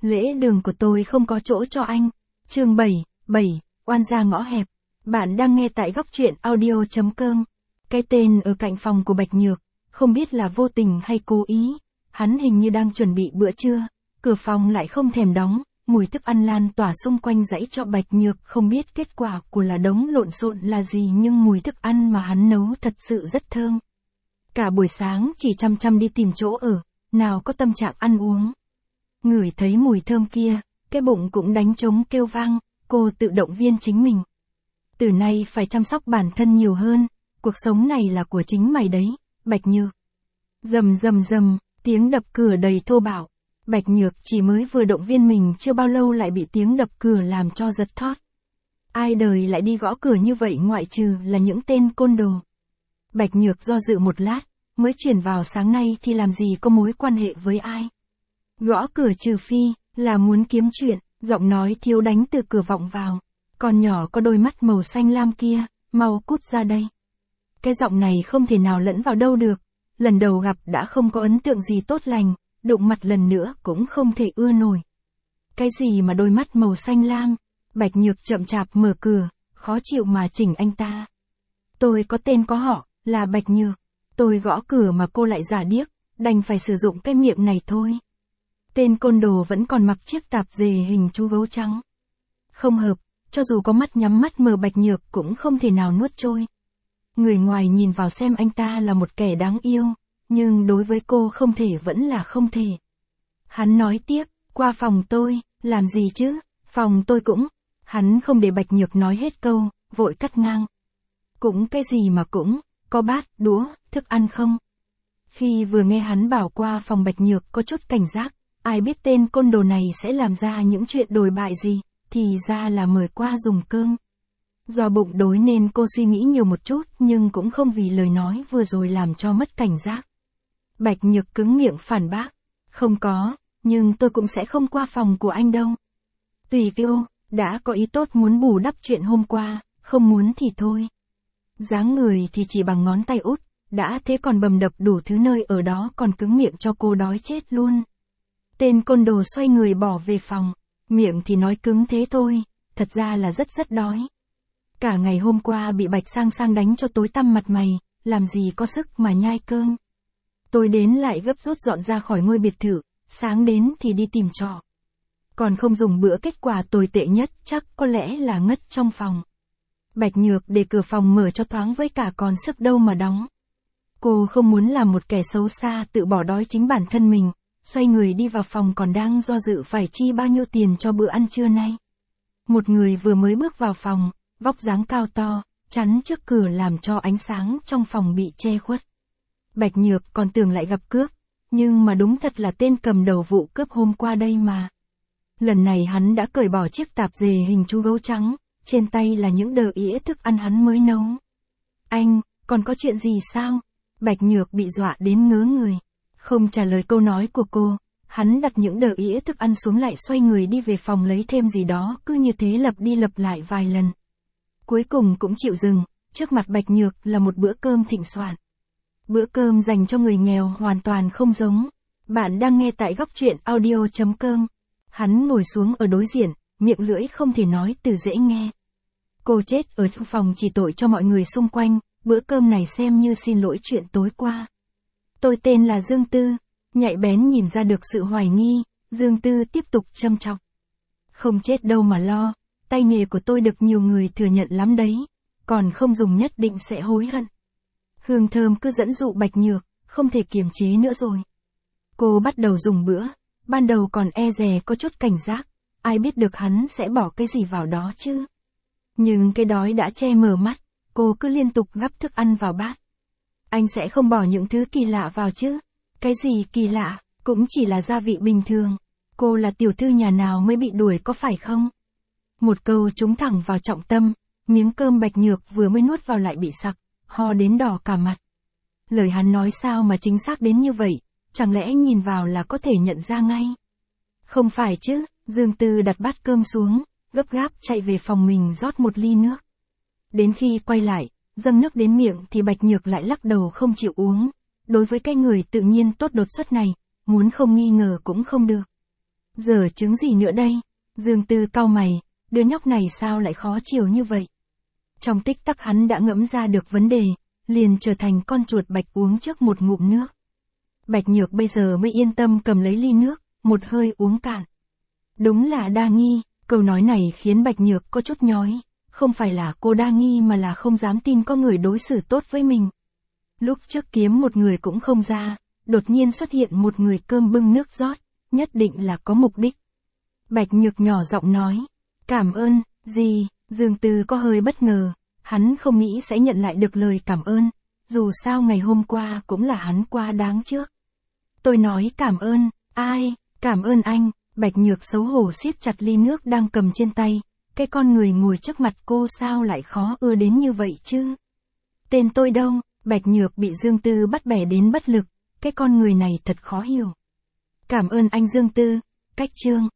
Lễ đường của tôi không có chỗ cho anh. Chương 7, oan gia ngõ hẹp. Bạn đang nghe tại góc truyện audio.com. Cái tên ở cạnh phòng của Bạch Nhược, không biết là vô tình hay cố ý. Hắn hình như đang chuẩn bị bữa trưa, cửa phòng lại không thèm đóng, mùi thức ăn lan tỏa xung quanh dãy cho Bạch Nhược không biết kết quả của là đống lộn xộn là gì nhưng mùi thức ăn mà hắn nấu thật sự rất thơm. Cả buổi sáng chỉ chăm chăm đi tìm chỗ ở, nào có tâm trạng ăn uống. Ngửi thấy mùi thơm kia, cái bụng cũng đánh trống kêu vang, cô tự động viên chính mình. Từ nay phải chăm sóc bản thân nhiều hơn, cuộc sống này là của chính mày đấy, Bạch Nhược. Rầm rầm rầm, tiếng đập cửa đầy thô bạo. Bạch Nhược chỉ mới vừa động viên mình chưa bao lâu lại bị tiếng đập cửa làm cho giật thót. Ai đời lại đi gõ cửa như vậy ngoại trừ là những tên côn đồ. Bạch Nhược do dự một lát, mới chuyển vào sáng nay thì làm gì có mối quan hệ với ai. Gõ cửa trừ phi, là muốn kiếm chuyện, giọng nói thiếu đánh từ cửa vọng vào. Con nhỏ có đôi mắt màu xanh lam kia, mau cút ra đây. Cái giọng này không thể nào lẫn vào đâu được, lần đầu gặp đã không có ấn tượng gì tốt lành, đụng mặt lần nữa cũng không thể ưa nổi. Cái gì mà đôi mắt màu xanh lam, Bạch Nhược chậm chạp mở cửa, khó chịu mà chỉnh anh ta. Tôi có tên có họ, là Bạch Nhược, tôi gõ cửa mà cô lại giả điếc, đành phải sử dụng cái miệng này thôi. Tên côn đồ vẫn còn mặc chiếc tạp dề hình chú gấu trắng. Không hợp, cho dù có mắt nhắm mắt mở Bạch Nhược cũng không thể nào nuốt trôi. Người ngoài nhìn vào xem anh ta là một kẻ đáng yêu, nhưng đối với cô không thể vẫn là không thể. Hắn nói tiếp, qua phòng tôi, làm gì chứ, phòng tôi cũng. Hắn không để Bạch Nhược nói hết câu, vội cắt ngang. Cũng cái gì mà cũng, có bát, đũa, thức ăn không? Khi vừa nghe hắn bảo qua phòng Bạch Nhược có chút cảnh giác, ai biết tên côn đồ này sẽ làm ra những chuyện đồi bại gì, thì ra là mời qua dùng cơm. Do bụng đói nên cô suy nghĩ nhiều một chút nhưng cũng không vì lời nói vừa rồi làm cho mất cảnh giác. Bạch Nhược cứng miệng phản bác, không có, nhưng tôi cũng sẽ không qua phòng của anh đâu. Tùy cô, đã có ý tốt muốn bù đắp chuyện hôm qua, không muốn thì thôi. Dáng người thì chỉ bằng ngón tay út, đã thế còn bầm đập đủ thứ nơi ở đó còn cứng miệng cho cô đói chết luôn. Tên côn đồ xoay người bỏ về phòng, miệng thì nói cứng thế thôi, thật ra là rất đói. Cả ngày hôm qua bị Bạch Sang Sang đánh cho tối tăm mặt mày, làm gì có sức mà nhai cơm. Tôi đến lại gấp rút dọn ra khỏi ngôi biệt thự, sáng đến thì đi tìm trọ. Còn không dùng bữa kết quả tồi tệ nhất chắc có lẽ là ngất trong phòng. Bạch Nhược để cửa phòng mở cho thoáng với cả còn sức đâu mà đóng. Cô không muốn làm một kẻ xấu xa tự bỏ đói chính bản thân mình, xoay người đi vào phòng còn đang do dự phải chi bao nhiêu tiền cho bữa ăn trưa nay. Một người vừa mới bước vào phòng, vóc dáng cao to, chắn trước cửa làm cho ánh sáng trong phòng bị che khuất. Bạch Nhược còn tưởng lại gặp cướp, nhưng mà đúng thật là tên cầm đầu vụ cướp hôm qua đây mà. Lần này hắn đã cởi bỏ chiếc tạp dề hình chú gấu trắng, trên tay là những đờ ỉa thức ăn hắn mới nấu. Anh, còn có chuyện gì sao? Bạch Nhược bị dọa đến ngớ người. Không trả lời câu nói của cô, hắn đặt những đờ ỉa thức ăn xuống lại xoay người đi về phòng lấy thêm gì đó, cứ như thế lặp đi lặp lại vài lần. Cuối cùng cũng chịu dừng, trước mặt Bạch Nhược là một bữa cơm thịnh soạn. Bữa cơm dành cho người nghèo hoàn toàn không giống. Bạn đang nghe tại góc truyện audio.com. Hắn ngồi xuống ở đối diện, miệng lưỡi không thể nói từ dễ nghe. Cô chết ở trong phòng chỉ tội cho mọi người xung quanh, bữa cơm này xem như xin lỗi chuyện tối qua. Tôi tên là Dương Tư, nhạy bén nhìn ra được sự hoài nghi, Dương Tư tiếp tục châm chọc. Không chết đâu mà lo, tay nghề của tôi được nhiều người thừa nhận lắm đấy, còn không dùng nhất định sẽ hối hận. Hương thơm cứ dẫn dụ Bạch Nhược, không thể kiềm chế nữa rồi. Cô bắt đầu dùng bữa, ban đầu còn e dè có chút cảnh giác, ai biết được hắn sẽ bỏ cái gì vào đó chứ. Nhưng cái đói đã che mờ mắt, cô cứ liên tục gắp thức ăn vào bát. Anh sẽ không bỏ những thứ kỳ lạ vào chứ? Cái gì kỳ lạ, cũng chỉ là gia vị bình thường. Cô là tiểu thư nhà nào mới bị đuổi có phải không? Một câu trúng thẳng vào trọng tâm, miếng cơm Bạch Nhược vừa mới nuốt vào lại bị sặc, ho đến đỏ cả mặt. Lời hắn nói sao mà chính xác đến như vậy, chẳng lẽ nhìn vào là có thể nhận ra ngay? Không phải chứ, Dương Tư đặt bát cơm xuống, gấp gáp chạy về phòng mình rót một ly nước. Đến khi quay lại, dâng nước đến miệng thì Bạch Nhược lại lắc đầu không chịu uống. Đối với cái người tự nhiên tốt đột xuất này, muốn không nghi ngờ cũng không được. Giờ chứng gì nữa đây? Dương Tư cau mày, đứa nhóc này sao lại khó chiều như vậy? Trong tích tắc hắn đã ngẫm ra được vấn đề, liền trở thành con chuột bạch uống trước một ngụm nước. Bạch Nhược bây giờ mới yên tâm cầm lấy ly nước, một hơi uống cạn. Đúng là đa nghi, câu nói này khiến Bạch Nhược có chút nhói, không phải là cô đa nghi mà là không dám tin có người đối xử tốt với mình. Lúc trước kiếm một người cũng không ra, đột nhiên xuất hiện một người cơm bưng nước rót, nhất định là có mục đích. Bạch Nhược nhỏ giọng nói, cảm ơn, gì, Dương Tư có hơi bất ngờ, hắn không nghĩ sẽ nhận lại được lời cảm ơn, dù sao ngày hôm qua cũng là hắn quá đáng trước. Tôi nói cảm ơn, ai, cảm ơn anh, Bạch Nhược xấu hổ siết chặt ly nước đang cầm trên tay, cái con người ngồi trước mặt cô sao lại khó ưa đến như vậy chứ? Tên tôi đâu? Bạch Nhược bị Dương Tư bắt bẻ đến bất lực, cái con người này thật khó hiểu. Cảm ơn anh Dương Tư, cách chương.